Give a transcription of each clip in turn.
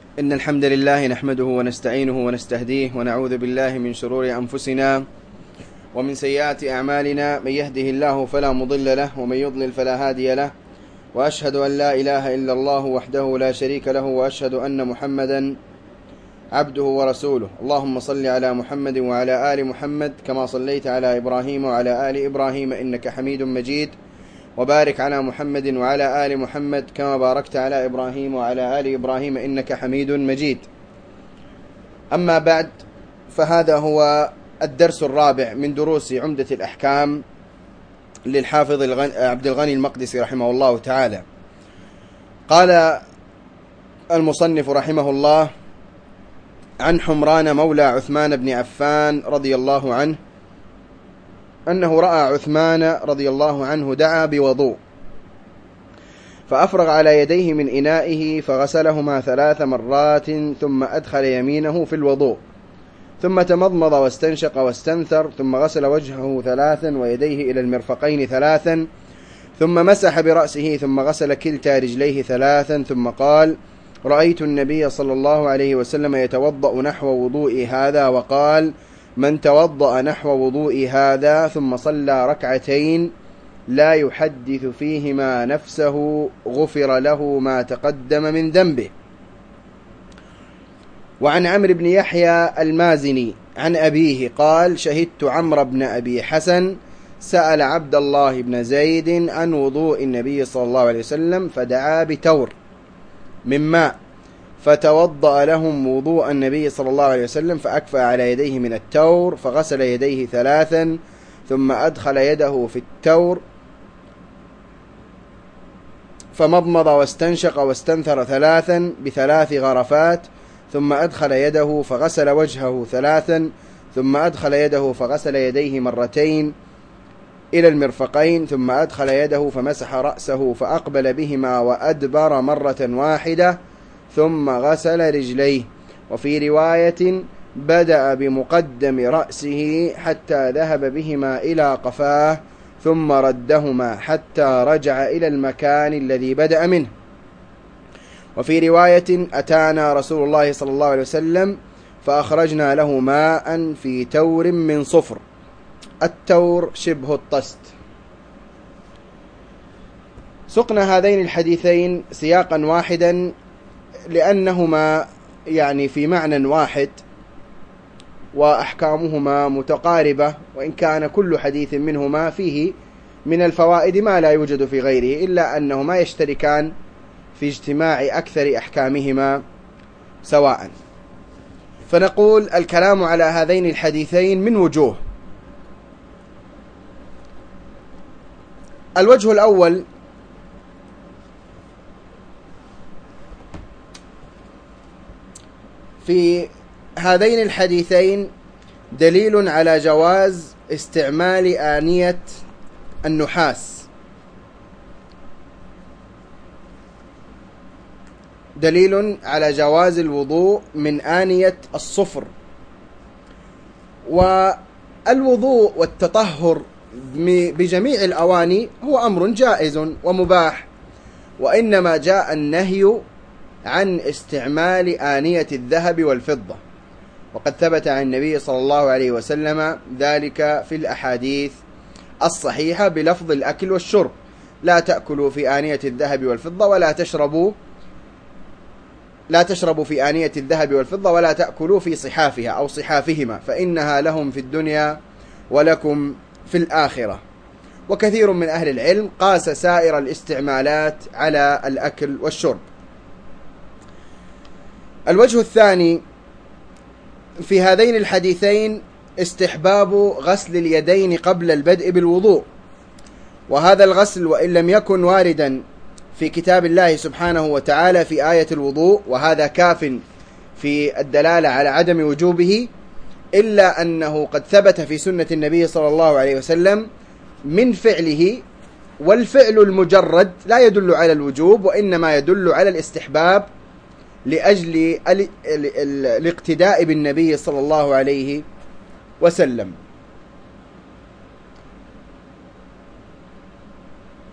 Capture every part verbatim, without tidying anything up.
إن الحمد لله نحمده ونستعينه ونستهديه ونعوذ بالله من شرور أنفسنا ومن سيئات أعمالنا. من يهده الله فلا مضل له ومن يضلل فلا هادي له، وأشهد أن لا إله إلا الله وحده لا شريك له، وأشهد أن محمدا عبده ورسوله. اللهم صل على محمد وعلى آل محمد كما صليت على إبراهيم وعلى آل إبراهيم إنك حميد مجيد، وبارك على محمد وعلى آل محمد كما باركت على إبراهيم وعلى آل إبراهيم إنك حميد مجيد. أما بعد، فهذا هو الدرس الرابع من دروس عمدة الأحكام للحافظ عبد الغني المقدسي رحمه الله تعالى. قال المصنف رحمه الله: عن حمران مولى عثمان بن عفان رضي الله عنه أنه رأى عثمان رضي الله عنه دعا بوضوء، فأفرغ على يديه من إنائه فغسلهما ثلاث مرات، ثم أدخل يمينه في الوضوء، ثم تمضمض واستنشق واستنثر، ثم غسل وجهه ثلاثا ويديه إلى المرفقين ثلاثا، ثم مسح برأسه، ثم غسل كلتا رجليه ثلاثا، ثم قال: رأيت النبي صلى الله عليه وسلم يتوضأ نحو وضوء هذا، وقال: من توضأ نحو وضوء هذا ثم صلى ركعتين لا يحدث فيهما نفسه غفر له ما تقدم من ذنبه. وعن عمرو بن يحيى المازني عن أبيه قال: شهدت عمرو بن أبي حسن سأل عبد الله بن زيد عن وضوء النبي صلى الله عليه وسلم، فدعا بتور من ماء، فتوضأ لهم وضوء النبي صلى الله عليه وسلم، فأكفأ على يديه من التور، فغسل يديه ثلاثا، ثم أدخل يده في التور، فمضمض واستنشق واستنثر ثلاثا بثلاث غرفات، ثم أدخل يده فغسل وجهه ثلاثا، ثم أدخل يده فغسل يديه مرتين إلى المرفقين، ثم أدخل يده فمسح رأسه فأقبل بهما وأدبر مرة واحدة، ثم غسل رجليه. وفي رواية: بدأ بمقدم رأسه حتى ذهب بهما إلى قفاه، ثم ردهما حتى رجع إلى المكان الذي بدأ منه. وفي رواية: أتانا رسول الله صلى الله عليه وسلم فأخرجنا له ماء في تور من صفر. التور شبه الطست. سقنا هذين الحديثين سياقا واحدا لأنهما يعني في معنى واحد، وأحكامهما متقاربة، وإن كان كل حديث منهما فيه من الفوائد ما لا يوجد في غيره، إلا أنهما يشتركان في اجتماع أكثر أحكامهما سواء. فنقول الكلام على هذين الحديثين من وجوه. الوجه الأول: في هذين الحديثين دليل على جواز استعمال آنية النحاس، دليل على جواز الوضوء من آنية الصفر. والوضوء والتطهر بجميع الأواني هو أمر جائز ومباح، وإنما جاء النهي عن استعمال آنية الذهب والفضة، وقد ثبت عن النبي صلى الله عليه وسلم ذلك في الأحاديث الصحيحة بلفظ الأكل والشرب: لا تأكلوا في آنية الذهب والفضة، ولا تشربوا لا تشربوا في آنية الذهب والفضة، ولا تأكلوا في صحافها أو صحافهما، فإنها لهم في الدنيا ولكم في الآخرة. وكثير من أهل العلم قاس سائر الاستعمالات على الأكل والشرب. الوجه الثاني: في هذين الحديثين استحباب غسل اليدين قبل البدء بالوضوء، وهذا الغسل وإن لم يكن واردا في كتاب الله سبحانه وتعالى في آية الوضوء، وهذا كاف في الدلالة على عدم وجوبه، إلا أنه قد ثبت في سنة النبي صلى الله عليه وسلم من فعله، والفعل المجرد لا يدل على الوجوب، وإنما يدل على الاستحباب لأجل الاقتداء بالنبي صلى الله عليه وسلم.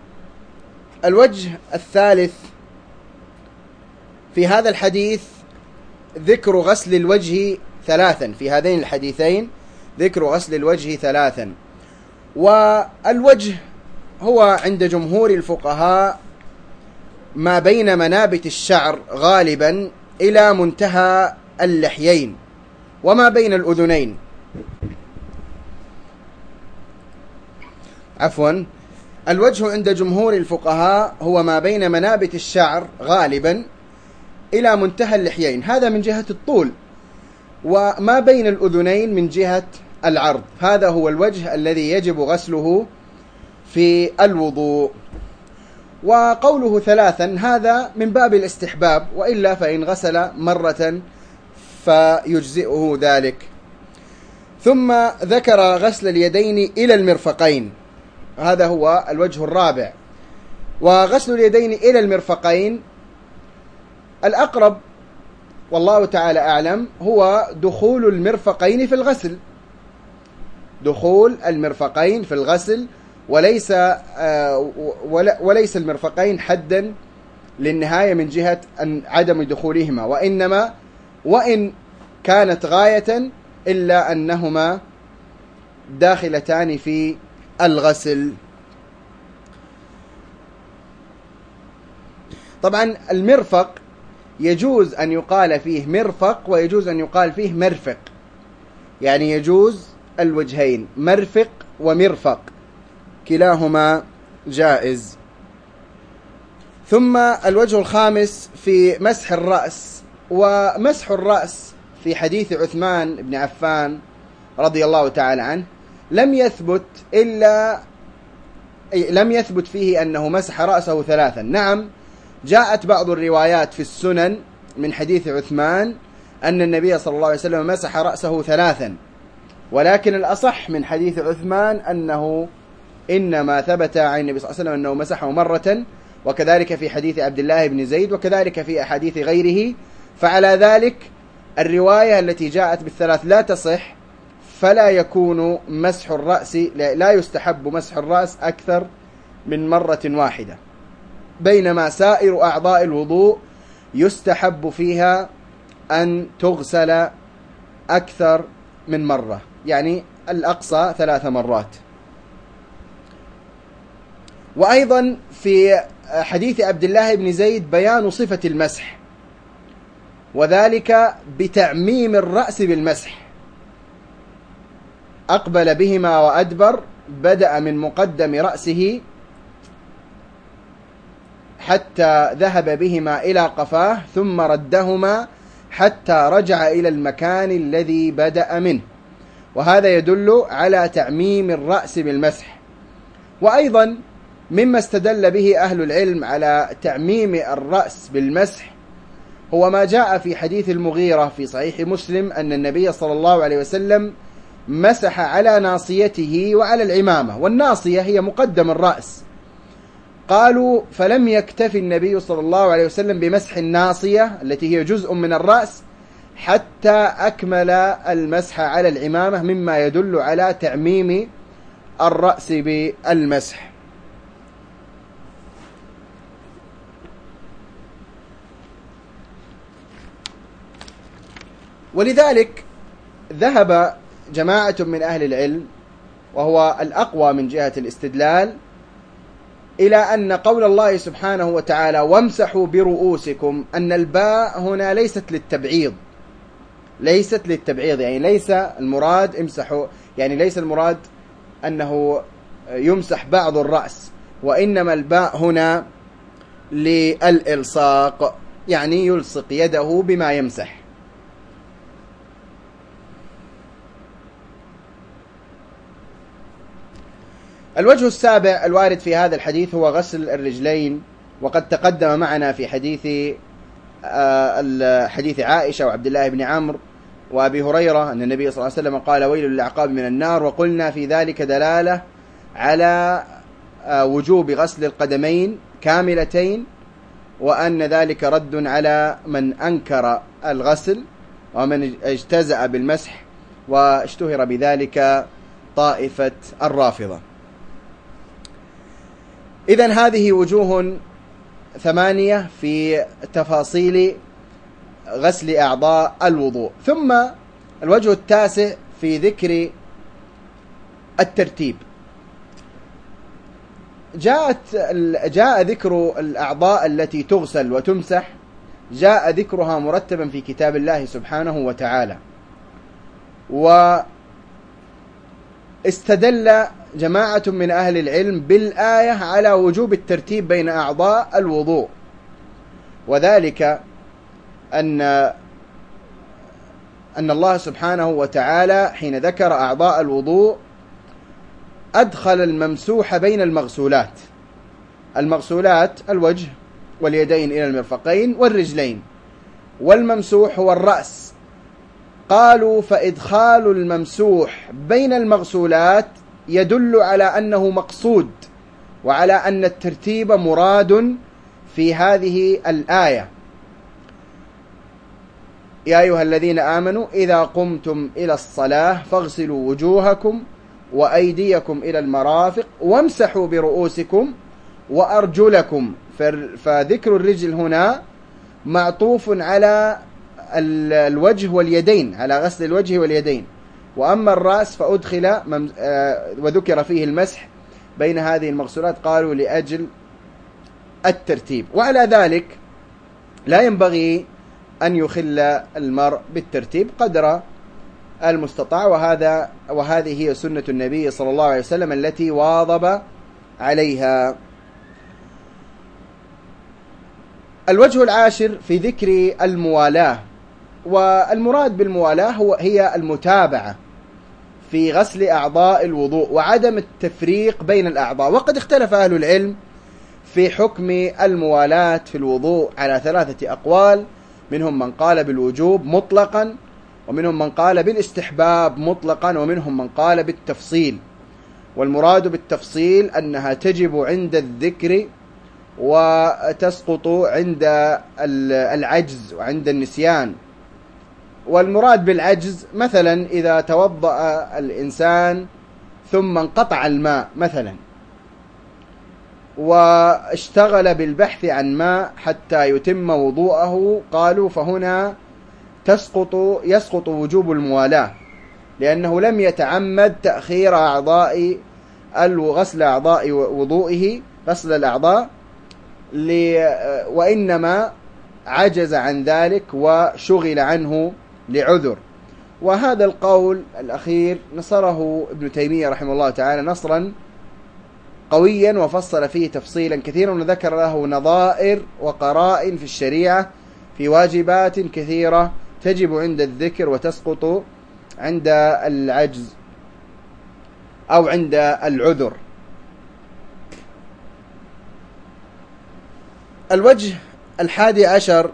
الوجه الثالث: في هذا الحديث ذكر غسل الوجه ثلاثا في هذين الحديثين، ذكر غسل الوجه ثلاثا. والوجه هو عند جمهور الفقهاء ما بين منابت الشعر غالبا إلى منتهى اللحيين وما بين الأذنين، عفوا الوجه عند جمهور الفقهاء هو ما بين منابت الشعر غالبا إلى منتهى اللحيين، هذا من جهة الطول، وما بين الأذنين من جهة العرض، هذا هو الوجه الذي يجب غسله في الوضوء. وقوله ثلاثا هذا من باب الاستحباب، وإلا فإن غسل مرة فيجزئه ذلك. ثم ذكر غسل اليدين إلى المرفقين، هذا هو الوجه الرابع. وغسل اليدين إلى المرفقين الأقرب والله تعالى أعلم هو دخول المرفقين في الغسل، دخول المرفقين في الغسل، وليس آه وليس المرفقين حدا للنهاية من جهة أن عدم دخولهما، وإنما وإن كانت غاية إلا أنهما داخلتان في الغسل. طبعا المرفق يجوز أن يقال فيه مرفق ويجوز أن يقال فيه مرفق، يعني يجوز الوجهين مرفق ومرفق كلاهما جائز. ثم الوجه الخامس في مسح الرأس، ومسح الرأس في حديث عثمان بن عفان رضي الله تعالى عنه لم يثبت إلا لم يثبت فيه أنه مسح رأسه ثلاثا. نعم جاءت بعض الروايات في السنن من حديث عثمان أن النبي صلى الله عليه وسلم مسح رأسه ثلاثا، ولكن الأصح من حديث عثمان أنه إنما ثبت عن النبي صلى الله عليه وسلم أنه مسحه مرة، وكذلك في حديث عبد الله بن زيد، وكذلك في أحاديث غيره. فعلى ذلك الرواية التي جاءت بالثلاث لا تصح، فلا يكون مسح الرأس لا يستحب مسح الرأس أكثر من مرة واحدة، بينما سائر أعضاء الوضوء يستحب فيها أن تغسل أكثر من مرة، يعني الأقصى ثلاث مرات. وأيضا في حديث عبد الله بن زيد بيان صفة المسح، وذلك بتعميم الرأس بالمسح، أقبل بهما وأدبر، بدأ من مقدم رأسه حتى ذهب بهما إلى قفاه، ثم ردهما حتى رجع إلى المكان الذي بدأ منه، وهذا يدل على تعميم الرأس بالمسح. وأيضا مما استدل به أهل العلم على تعميم الرأس بالمسح هو ما جاء في حديث المغيرة في صحيح مسلم أن النبي صلى الله عليه وسلم مسح على ناصيته وعلى العمامة، والناصية هي مقدم الرأس. قالوا فلم يكتفي النبي صلى الله عليه وسلم بمسح الناصية التي هي جزء من الرأس حتى أكمل المسح على العمامة، مما يدل على تعميم الرأس بالمسح. ولذلك ذهب جماعة من أهل العلم، وهو الأقوى من جهة الاستدلال، إلى أن قول الله سبحانه وتعالى وامسحوا برؤوسكم أن الباء هنا ليست للتبعيض، ليست للتبعيض يعني ليس المراد امسحوا، يعني ليس المراد أنه يمسح بعض الرأس، وإنما الباء هنا للإلصاق، يعني يلصق يده بما يمسح. الوجه السابع الوارد في هذا الحديث هو غسل الرجلين، وقد تقدم معنا في حديث حديث عائشة وعبد الله بن عمرو وأبي هريرة أن النبي صلى الله عليه وسلم قال ويل للأعقاب من النار، وقلنا في ذلك دلالة على وجوب غسل القدمين كاملتين، وأن ذلك رد على من أنكر الغسل ومن اجتزأ بالمسح، واشتهر بذلك طائفة الرافضة. إذن هذه وجوه ثمانية في تفاصيل غسل أعضاء الوضوء. ثم الوجه التاسع في ذكر الترتيب، جاءت جاء ذكر الأعضاء التي تغسل وتمسح، جاء ذكرها مرتبا في كتاب الله سبحانه وتعالى. واستدل جماعة من أهل العلم بالآية على وجوب الترتيب بين أعضاء الوضوء، وذلك أن أن الله سبحانه وتعالى حين ذكر أعضاء الوضوء أدخل الممسوح بين المغسولات. المغسولات الوجه واليدين إلى المرفقين والرجلين، والممسوح هو الرأس. قالوا فإدخال الممسوح بين المغسولات يدل على أنه مقصود، وعلى أن الترتيب مراد في هذه الآية. يا أيها الذين آمنوا إذا قمتم إلى الصلاة فاغسلوا وجوهكم وأيديكم إلى المرافق وامسحوا برؤوسكم وأرجلكم. فذكر الرجل هنا معطوف على الوجه واليدين، على غسل الوجه واليدين. وأما الرأس فأدخل وذكر فيه المسح بين هذه المغسولات، قالوا لأجل الترتيب. وعلى ذلك لا ينبغي أن يخل المرء بالترتيب قدر المستطاع، وهذا وهذه هي سنة النبي صلى الله عليه وسلم التي واظب عليها. الوجه العاشر في ذكر الموالاة، والمراد بالموالاة هو هي المتابعة في غسل أعضاء الوضوء وعدم التفريق بين الأعضاء. وقد اختلف أهل العلم في حكم الموالاة في الوضوء على ثلاثة أقوال، منهم من قال بالوجوب مطلقا، ومنهم من قال بالاستحباب مطلقا، ومنهم من قال بالتفصيل. والمراد بالتفصيل أنها تجب عند الذكر وتسقط عند العجز وعند النسيان. والمراد بالعجز مثلا إذا توضأ الإنسان ثم انقطع الماء مثلا واشتغل بالبحث عن ماء حتى يتم وضوءه، قالوا فهنا تسقط يسقط وجوب الموالاة، لأنه لم يتعمد تأخير أعضاء غسل أعضاء وضوئه غسل الأعضاء، وإنما عجز عن ذلك وشغل عنه لعذر. وهذا القول الأخير نصره ابن تيمية رحمه الله تعالى نصرا قويا، وفصل فيه تفصيلا كثيرا، وذكر له نظائر وقرائن في الشريعة في واجبات كثيرة تجب عند الذكر وتسقط عند العجز أو عند العذر. الوجه الحادي عشر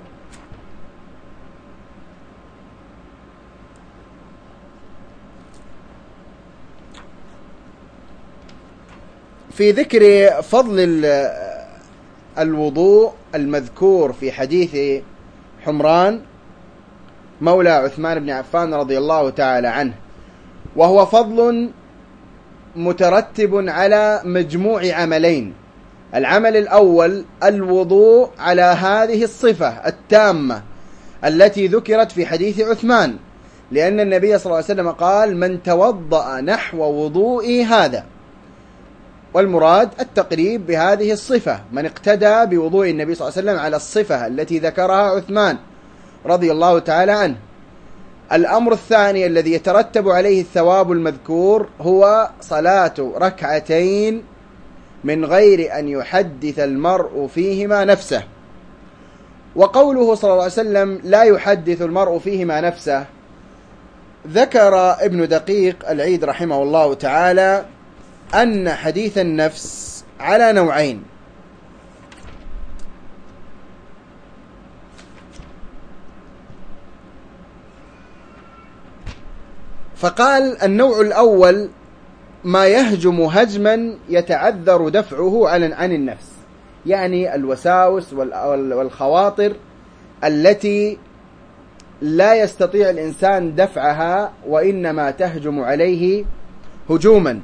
في ذكر فضل الوضوء المذكور في حديث حمران مولى عثمان بن عفان رضي الله تعالى عنه، وهو فضل مترتب على مجموع عملين. العمل الأول الوضوء على هذه الصفة التامة التي ذكرت في حديث عثمان، لأن النبي صلى الله عليه وسلم قال من توضأ نحو وضوئي هذا، والمراد التقريب بهذه الصفة، من اقتدى بوضوء النبي صلى الله عليه وسلم على الصفة التي ذكرها عثمان رضي الله تعالى عنه. الأمر الثاني الذي يترتب عليه الثواب المذكور هو صلاة ركعتين من غير أن يحدث المرء فيهما نفسه. وقوله صلى الله عليه وسلم لا يحدث المرء فيهما نفسه، ذكر ابن دقيق العيد رحمه الله تعالى أن حديث النفس على نوعين. فقال النوع الأول ما يهجم هجما يتعذر دفعه عن النفس، يعني الوساوس والخواطر التي لا يستطيع الإنسان دفعها وإنما تهجم عليه هجوما.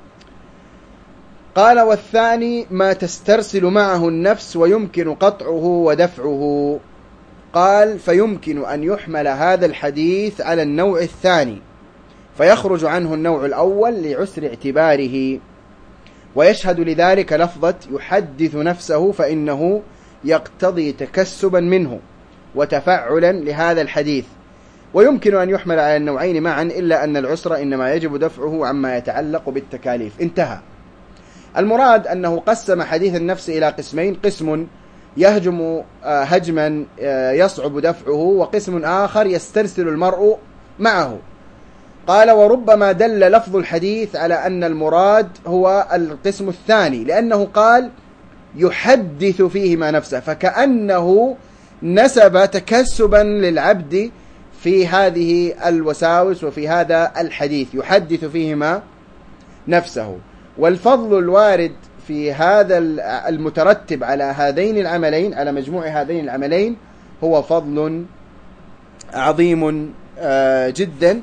قال والثاني ما تسترسل معه النفس ويمكن قطعه ودفعه، قال فيمكن أن يحمل هذا الحديث على النوع الثاني فيخرج عنه النوع الأول لعسر اعتباره، ويشهد لذلك لفظة يحدث نفسه فإنه يقتضي تكسبا منه وتفعلا لهذا الحديث، ويمكن أن يحمل على النوعين معا إلا أن العسر إنما يجب دفعه عما يتعلق بالتكاليف. انتهى. المراد أنه قسم حديث النفس إلى قسمين: قسم يهجم هجما يصعب دفعه، وقسم آخر يسترسل المرء معه. قال وربما دل لفظ الحديث على أن المراد هو القسم الثاني، لأنه قال يحدث فيهما نفسه، فكأنه نسب تكسبا للعبد في هذه الوساوس وفي هذا الحديث، يحدث فيهما نفسه. والفضل الوارد في هذا المترتب على هذين العملين، على مجموع هذين العملين، هو فضل عظيم جدا.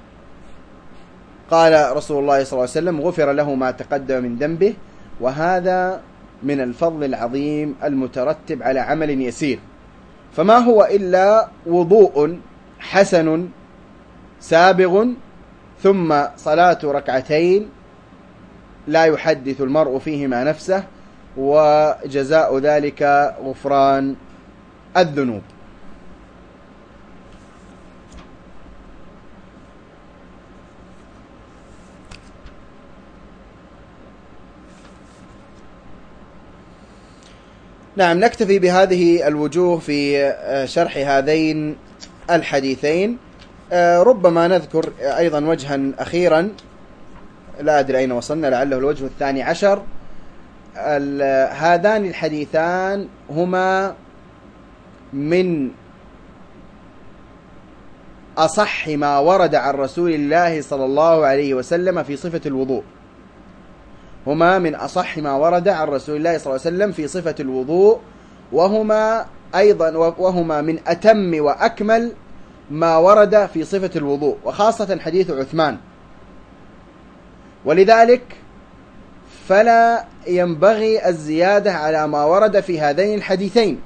قال رسول الله صلى الله عليه وسلم غفر له ما تقدم من ذنبه، وهذا من الفضل العظيم المترتب على عمل يسير. فما هو إلا وضوء حسن سابغ ثم صلاة ركعتين لا يحدث المرء فيهما نفسه، وجزاء ذلك غفران الذنوب. نعم، نكتفي بهذه الوجوه في شرح هذين الحديثين. ربما نذكر أيضا وجها أخيرا، لا أدري أين وصلنا، لعله الوجه الثاني عشر. هذان الحديثان هما من أصح ما ورد عن رسول الله صلى الله عليه وسلم في صفة الوضوء، هما من أصح ما ورد عن رسول الله صلى الله عليه وسلم في صفة الوضوء، وهما أيضا وهما من أتم وأكمل ما ورد في صفة الوضوء، وخاصة حديث عثمان. ولذلك فلا ينبغي الزيادة على ما ورد في هذين الحديثين،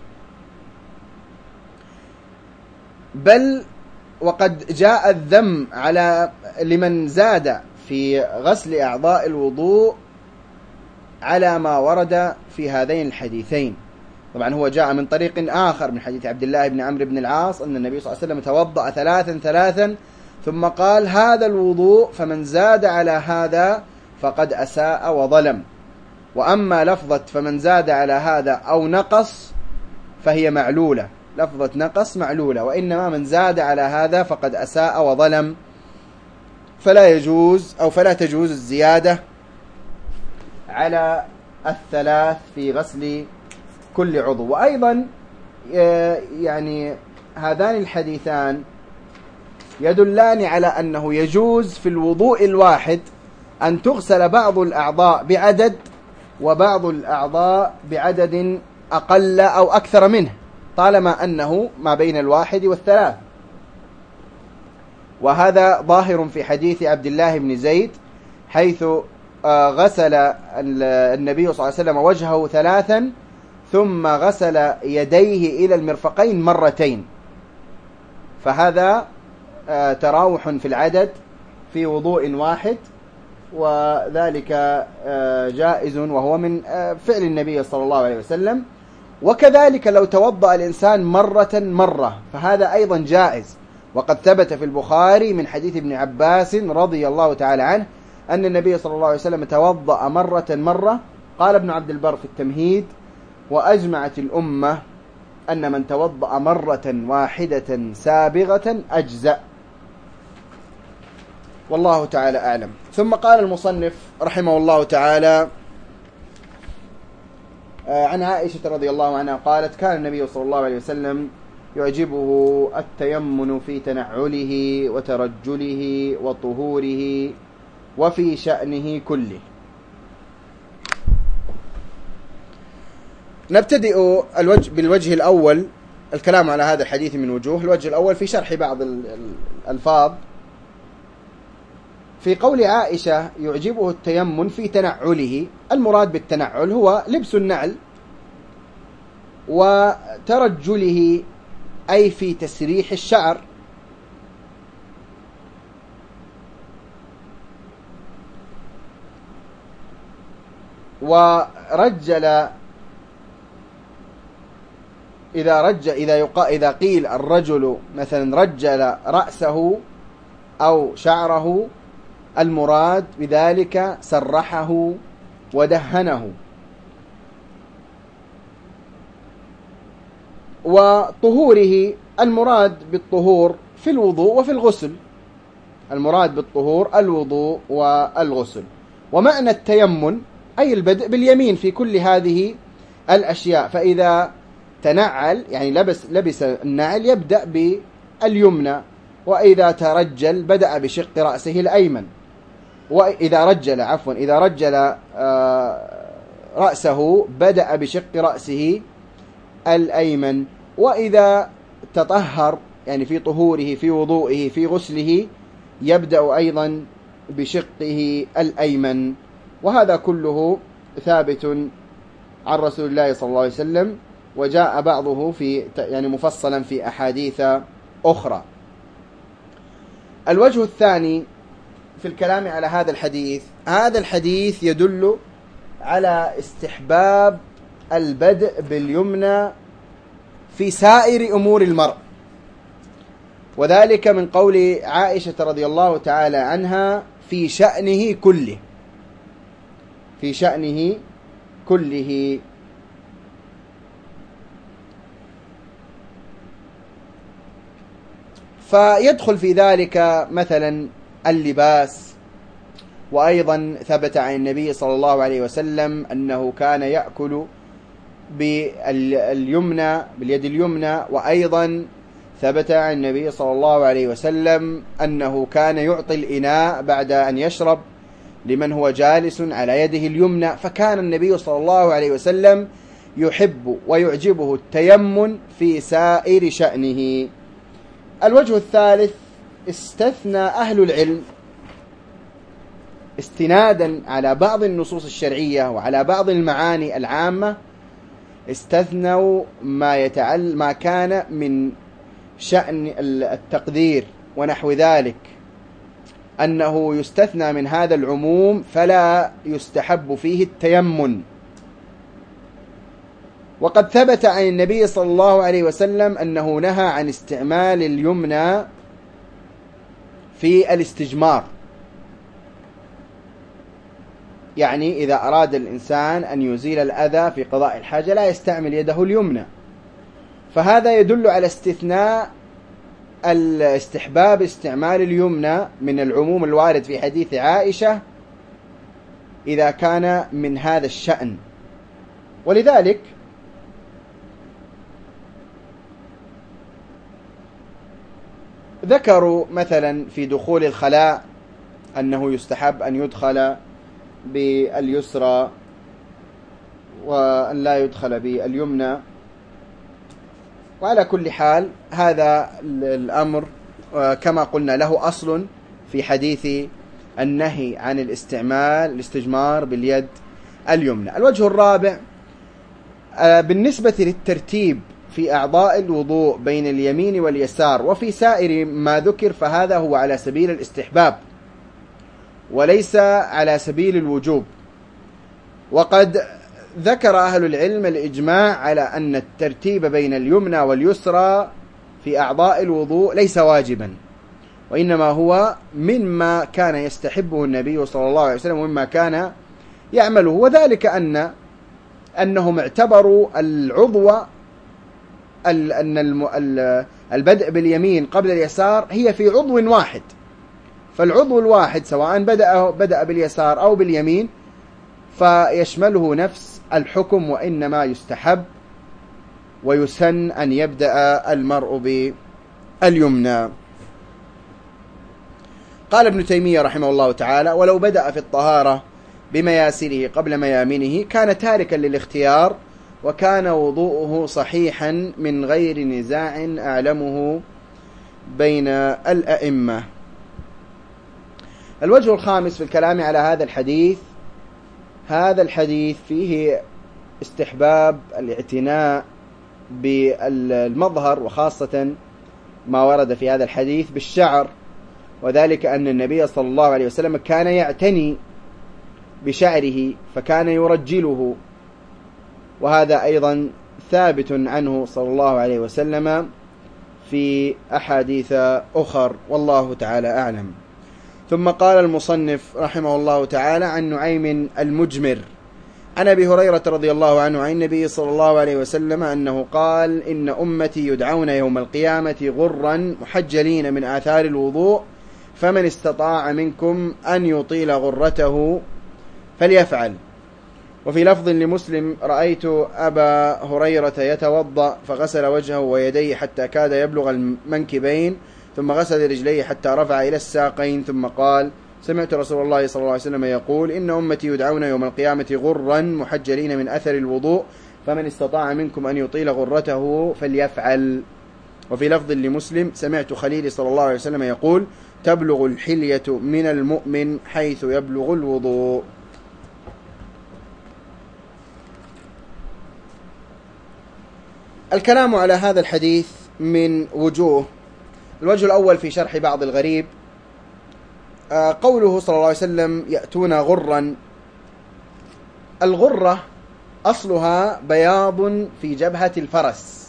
بل وقد جاء الذم على لمن زاد في غسل أعضاء الوضوء على ما ورد في هذين الحديثين. طبعا هو جاء من طريق آخر من حديث عبد الله بن عمرو بن العاص أن النبي صلى الله عليه وسلم توضأ ثلاثا ثلاثا ثم قال هذا الوضوء فمن زاد على هذا فقد أساء وظلم. وأما لفظة فمن زاد على هذا أو نقص فهي معلولة، لفظة نقص معلولة، وإنما من زاد على هذا فقد أساء وظلم، فلا يجوز أو فلا تجوز الزيادة على الثلاث في غسل كل عضو. وأيضا يعني هذان الحديثان يدلان على أنه يجوز في الوضوء الواحد أن تغسل بعض الأعضاء بعدد وبعض الأعضاء بعدد أقل أو أكثر منه، طالما أنه ما بين الواحد والثلاث. وهذا ظاهر في حديث عبد الله بن زيد، حيث غسل النبي صلى الله عليه وسلم وجهه ثلاثا ثم غسل يديه إلى المرفقين مرتين، فهذا تراوح في العدد في وضوء واحد، وذلك جائز وهو من فعل النبي صلى الله عليه وسلم. وكذلك لو توضأ الإنسان مرة مرة فهذا أيضا جائز، وقد ثبت في البخاري من حديث ابن عباس رضي الله تعالى عنه أن النبي صلى الله عليه وسلم توضأ مرة مرة. قال ابن عبد البر في التمهيد وأجمعت الأمة أن من توضأ مرة واحدة سابغة أجزأ، والله تعالى أعلم. ثم قال المصنف رحمه الله تعالى عن عائشة رضي الله عنها قالت كان النبي صلى الله عليه وسلم يعجبه التيمن في تنعله وترجله وطهوره وفي شأنه كله. نبتدئ الوجه بالوجه الأول، الكلام على هذا الحديث من وجوه. الوجه الأول في شرح بعض الألفاظ. في قول عائشة يعجبه التيمن في تنعله، المراد بالتنعل هو لبس النعل، وترجله أي في تسريح الشعر. ورجل إذا رجل إذا يقال إذا قيل الرجل مثلا رجل رأسه أو شعره، المراد بذلك سرحه ودهنه. وطهوره المراد بالطهور في الوضوء وفي الغسل، المراد بالطهور الوضوء والغسل. ومعنى التيمن أي البدء باليمين في كل هذه الأشياء. فإذا تنعل يعني لبس لبس النعل يبدأ باليمنى، وإذا ترجل بدأ بشق رأسه الأيمن، وإذا رجل عفوا إذا رجل رأسه بدأ بشق رأسه الأيمن. وإذا تطهر يعني في طهوره في وضوئه في غسله يبدأ أيضا بشقه الأيمن. وهذا كله ثابت عن رسول الله صلى الله عليه وسلم، وجاء بعضه في يعني مفصلا في أحاديث أخرى. الوجه الثاني في الكلام على هذا الحديث، هذا الحديث يدل على استحباب البدء باليمنى في سائر أمور المرء، وذلك من قول عائشة رضي الله تعالى عنها في شأنه كله، في شأنه كله. فيدخل في ذلك مثلا اللباس. وأيضا ثبت عن النبي صلى الله عليه وسلم أنه كان يأكل باليمنى باليد اليمنى. وأيضا ثبت عن النبي صلى الله عليه وسلم أنه كان يعطي الإناء بعد أن يشرب لمن هو جالس على يده اليمنى. فكان النبي صلى الله عليه وسلم يحب ويعجبه التيمن في سائر شأنه. الوجه الثالث، استثنى أهل العلم استنادا على بعض النصوص الشرعية وعلى بعض المعاني العامة، استثنوا ما يتعلق ما كان من شأن التقدير ونحو ذلك، أنه يستثنى من هذا العموم فلا يستحب فيه التيمن. وقد ثبت عن النبي صلى الله عليه وسلم أنه نهى عن استعمال اليمنى في الاستجمار، يعني إذا أراد الإنسان أن يزيل الأذى في قضاء الحاجة لا يستعمل يده اليمنى. فهذا يدل على استثناء الاستحباب استعمال اليمنى من العموم الوارد في حديث عائشة إذا كان من هذا الشأن. ولذلك ذكروا مثلا في دخول الخلاء أنه يستحب أن يدخل باليسرى وأن لا يدخل باليمنى. وعلى كل حال هذا الأمر كما قلنا له أصل في حديث النهي عن الاستعمال الاستجمار باليد اليمنى. الوجه الرابع، بالنسبة للترتيب في أعضاء الوضوء بين اليمين واليسار وفي سائر ما ذكر، فهذا هو على سبيل الاستحباب وليس على سبيل الوجوب. وقد ذكر أهل العلم الإجماع على أن الترتيب بين اليمنى واليسرى في أعضاء الوضوء ليس واجبا، وإنما هو مما كان يستحبه النبي صلى الله عليه وسلم ومما كان يعمله. وذلك أن أنهم اعتبروا العضو أن البدء باليمين قبل اليسار هي في عضو واحد، فالعضو الواحد سواء بدأ بدأ باليسار أو باليمين فيشمله نفس الحكم، وإنما يستحب ويسن أن يبدأ المرء باليمنى. قال ابن تيمية رحمه الله تعالى: ولو بدأ في الطهارة بمياسره قبل ميامنه كان تاركا للاختيار، وكان وضوءه صحيحا من غير نزاع أعلمه بين الأئمة. الوجه الخامس في الكلام على هذا الحديث، هذا الحديث فيه استحباب الاعتناء بالمظهر، وخاصة ما ورد في هذا الحديث بالشعر، وذلك أن النبي صلى الله عليه وسلم كان يعتني بشعره فكان يرجله، وهذا أيضا ثابت عنه صلى الله عليه وسلم في أحاديث أخر، والله تعالى أعلم. ثم قال المصنف رحمه الله تعالى عن نعيم المجمر عن أبي هريرة رضي الله عنه عن النبي صلى الله عليه وسلم أنه قال: إن أمتي يدعون يوم القيامة غرا محجلين من آثار الوضوء، فمن استطاع منكم أن يطيل غرته فليفعل. وفي لفظ لمسلم: رأيت أبا هريرة يتوضأ فغسل وجهه ويديه حتى كاد يبلغ المنكبين، ثم غسل رجليه حتى رفع إلى الساقين، ثم قال: سمعت رسول الله صلى الله عليه وسلم يقول: إن أمتي يدعون يوم القيامة غرا محجلين من أثر الوضوء، فمن استطاع منكم أن يطيل غرته فليفعل. وفي لفظ لمسلم: سمعت خليلي صلى الله عليه وسلم يقول: تبلغ الحلية من المؤمن حيث يبلغ الوضوء. الكلام على هذا الحديث من وجوه. الوجه الأول في شرح بعض الغريب، قوله صلى الله عليه وسلم: يأتون غرا. الغرة أصلها بياض في جبهة الفرس،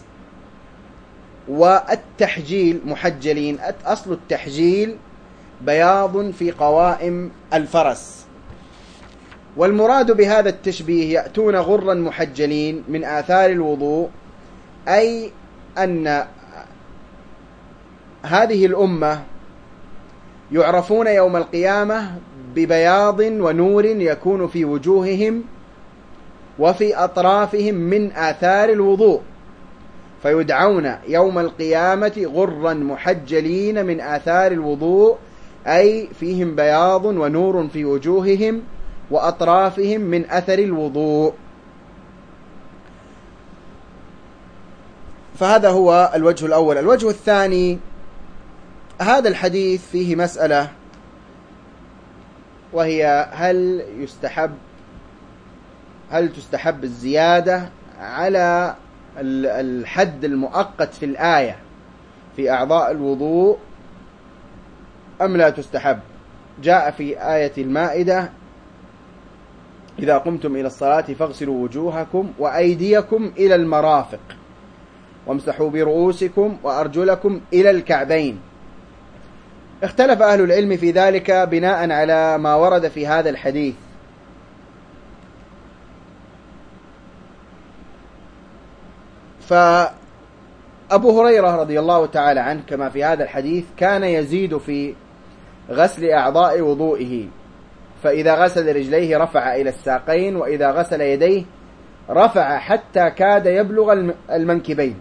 والتحجيل محجلين، أصل التحجيل بياض في قوائم الفرس. والمراد بهذا التشبيه يأتون غرا محجلين من آثار الوضوء، أي أن هذه الأمة يعرفون يوم القيامة ببياض ونور يكون في وجوههم وفي أطرافهم من آثار الوضوء، فيدعون يوم القيامة غرا محجلين من آثار الوضوء، أي فيهم بياض ونور في وجوههم وأطرافهم من أثر الوضوء. فهذا هو الوجه الأول. الوجه الثاني، هذا الحديث فيه مسألة، وهي هل يستحب هل تستحب الزيادة على الحد المؤقت في الآية في أعضاء الوضوء أم لا تستحب؟ جاء في آية المائدة: إذا قمتم إلى الصلاة فاغسلوا وجوهكم وأيديكم إلى المرافق وامسحوا برؤوسكم وأرجلكم إلى الكعبين. اختلف أهل العلم في ذلك بناء على ما ورد في هذا الحديث. فأبو هريرة رضي الله تعالى عنه كما في هذا الحديث كان يزيد في غسل أعضاء وضوئه، فإذا غسل رجليه رفع إلى الساقين، وإذا غسل يديه رفع حتى كاد يبلغ المنكبين.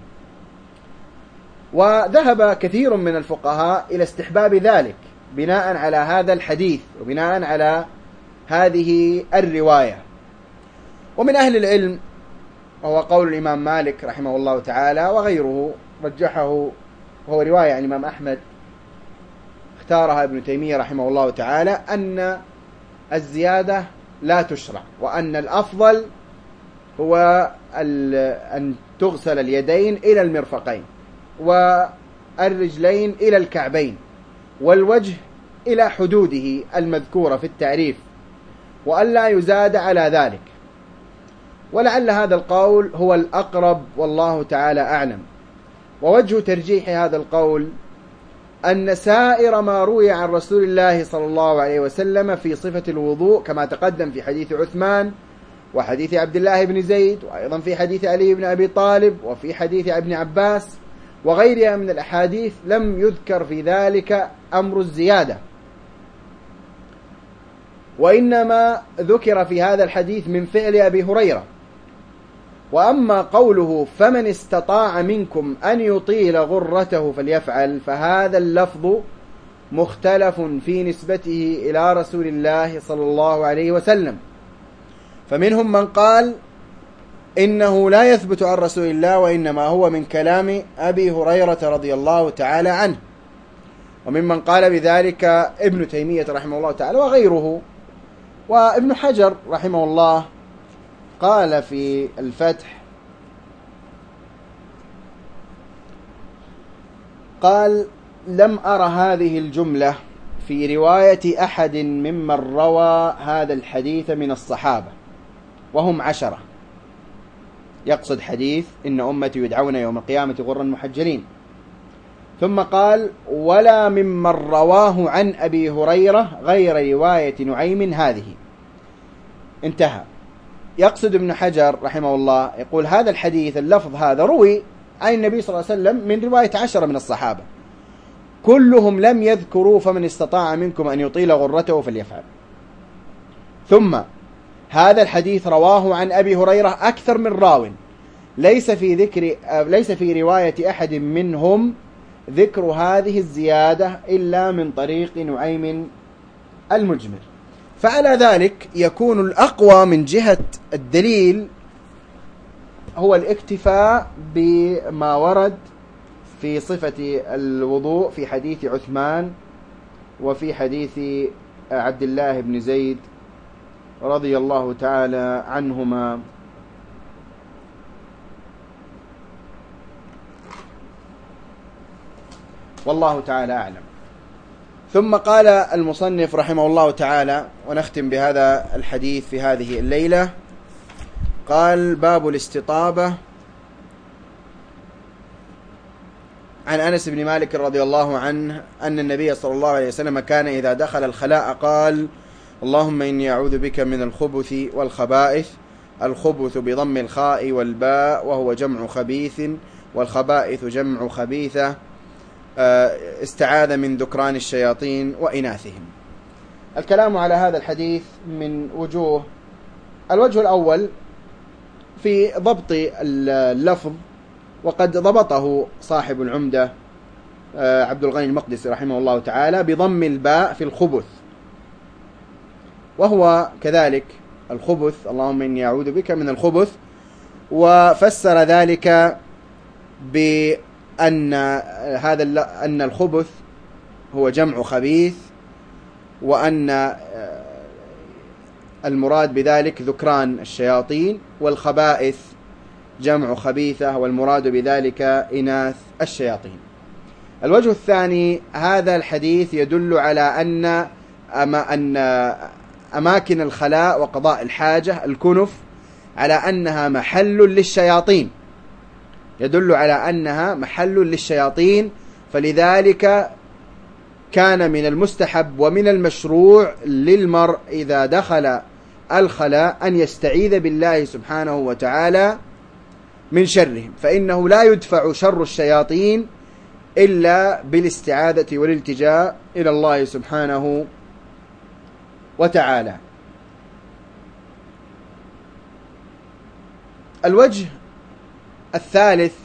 وذهب كثير من الفقهاء إلى استحباب ذلك بناء على هذا الحديث وبناء على هذه الرواية. ومن أهل العلم وهو قول الإمام مالك رحمه الله تعالى وغيره، رجحه، وهو رواية عن الإمام أحمد اختارها ابن تيمية رحمه الله تعالى، أن الزيادة لا تشرع، وأن الأفضل هو أن تغسل اليدين إلى المرفقين والرجلين إلى الكعبين والوجه إلى حدوده المذكورة في التعريف، وأن لا يزاد على ذلك. ولعل هذا القول هو الأقرب والله تعالى أعلم. ووجه ترجيح هذا القول أن سائر ما روي عن رسول الله صلى الله عليه وسلم في صفة الوضوء كما تقدم في حديث عثمان وحديث عبد الله بن زيد، وأيضا في حديث علي بن أبي طالب، وفي حديث ابن عباس وغيرها من الأحاديث، لم يذكر في ذلك أمر الزيادة، وإنما ذكر في هذا الحديث من فعل أبي هريرة. وأما قوله فمن استطاع منكم أن يطيل غرته فليفعل، فهذا اللفظ مختلف في نسبته إلى رسول الله صلى الله عليه وسلم، فمنهم من قال إنه لا يثبت عن رسول الله، وإنما هو من كلام أبي هريرة رضي الله تعالى عنه، وممن قال بذلك ابن تيمية رحمه الله تعالى وغيره. وابن حجر رحمه الله قال في الفتح قال: لم أرى هذه الجملة في رواية أحد ممن روى هذا الحديث من الصحابة وهم عشرة. يقصد حديث إن أمتي يدعون يوم القيامة غرا محجلين. ثم قال: ولا ممن رواه عن أبي هريرة غير رواية نعيم هذه. انتهى. يقصد ابن حجر رحمه الله يقول هذا الحديث اللفظ هذا روي عن النبي صلى الله عليه وسلم من رواية عشرة من الصحابة كلهم لم يذكروا فمن استطاع منكم أن يطيل غرته فليفعل. ثم هذا الحديث رواه عن أبي هريرة أكثر من راو، ليس في ذكر ليس في رواية أحد منهم ذكر هذه الزيادة إلا من طريق نعيم المجمر. فعلى ذلك يكون الأقوى من جهة الدليل هو الاكتفاء بما ورد في صفة الوضوء في حديث عثمان وفي حديث عبد الله بن زيد رضي الله تعالى عنهما. والله تعالى أعلم. ثم قال المصنف رحمه الله تعالى، ونختم بهذا الحديث في هذه الليلة، قال: باب الاستطابة. عن أنس بن مالك رضي الله عنه أن النبي صلى الله عليه وسلم كان إذا دخل الخلاء قال: اللهم إني أعوذ بك من الخبث والخبائث. الخبث بضم الخاء والباء وهو جمع خبيث، والخبائث جمع خبيثة. استعاذ من ذكران الشياطين وإناثهم. الكلام على هذا الحديث من وجوه. الوجه الأول في ضبط اللفظ، وقد ضبطه صاحب العمدة عبد الغني المقدسي رحمه الله تعالى بضم الباء في الخبث، وهو كذلك الخبث، اللهم إني أعوذ بك من الخبث. وفسر ذلك بأن هذا أن الخبث هو جمع خبيث، وأن المراد بذلك ذكران الشياطين، والخبائث جمع خبيثة، والمراد بذلك إناث الشياطين. الوجه الثاني، هذا الحديث يدل على أن أما أن أماكن الخلاء وقضاء الحاجة الكنف على أنها محل للشياطين، يدل على أنها محل للشياطين، فلذلك كان من المستحب ومن المشروع للمرء إذا دخل الخلاء أن يستعيذ بالله سبحانه وتعالى من شرهم، فإنه لا يدفع شر الشياطين إلا بالاستعاذة والالتجاء إلى الله سبحانه وتعالى. الوجه الثالث،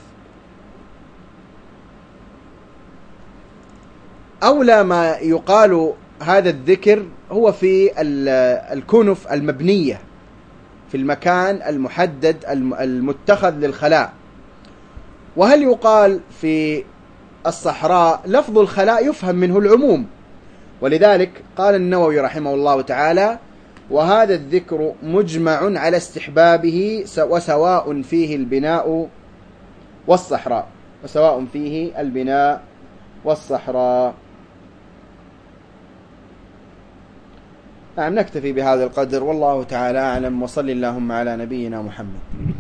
أولى ما يقال هذا الذكر هو في الكنف المبنية في المكان المحدد المتخذ للخلاء. وهل يقال في الصحراء؟ لفظ الخلاء يفهم منه العموم، ولذلك قال النووي رحمه الله تعالى: وهذا الذكر مجمع على استحبابه وسواء فيه البناء والصحراء وسواء فيه البناء والصحراء. نعم، نكتفي بهذا القدر، والله تعالى أعلم، وصل اللهم على نبينا محمد.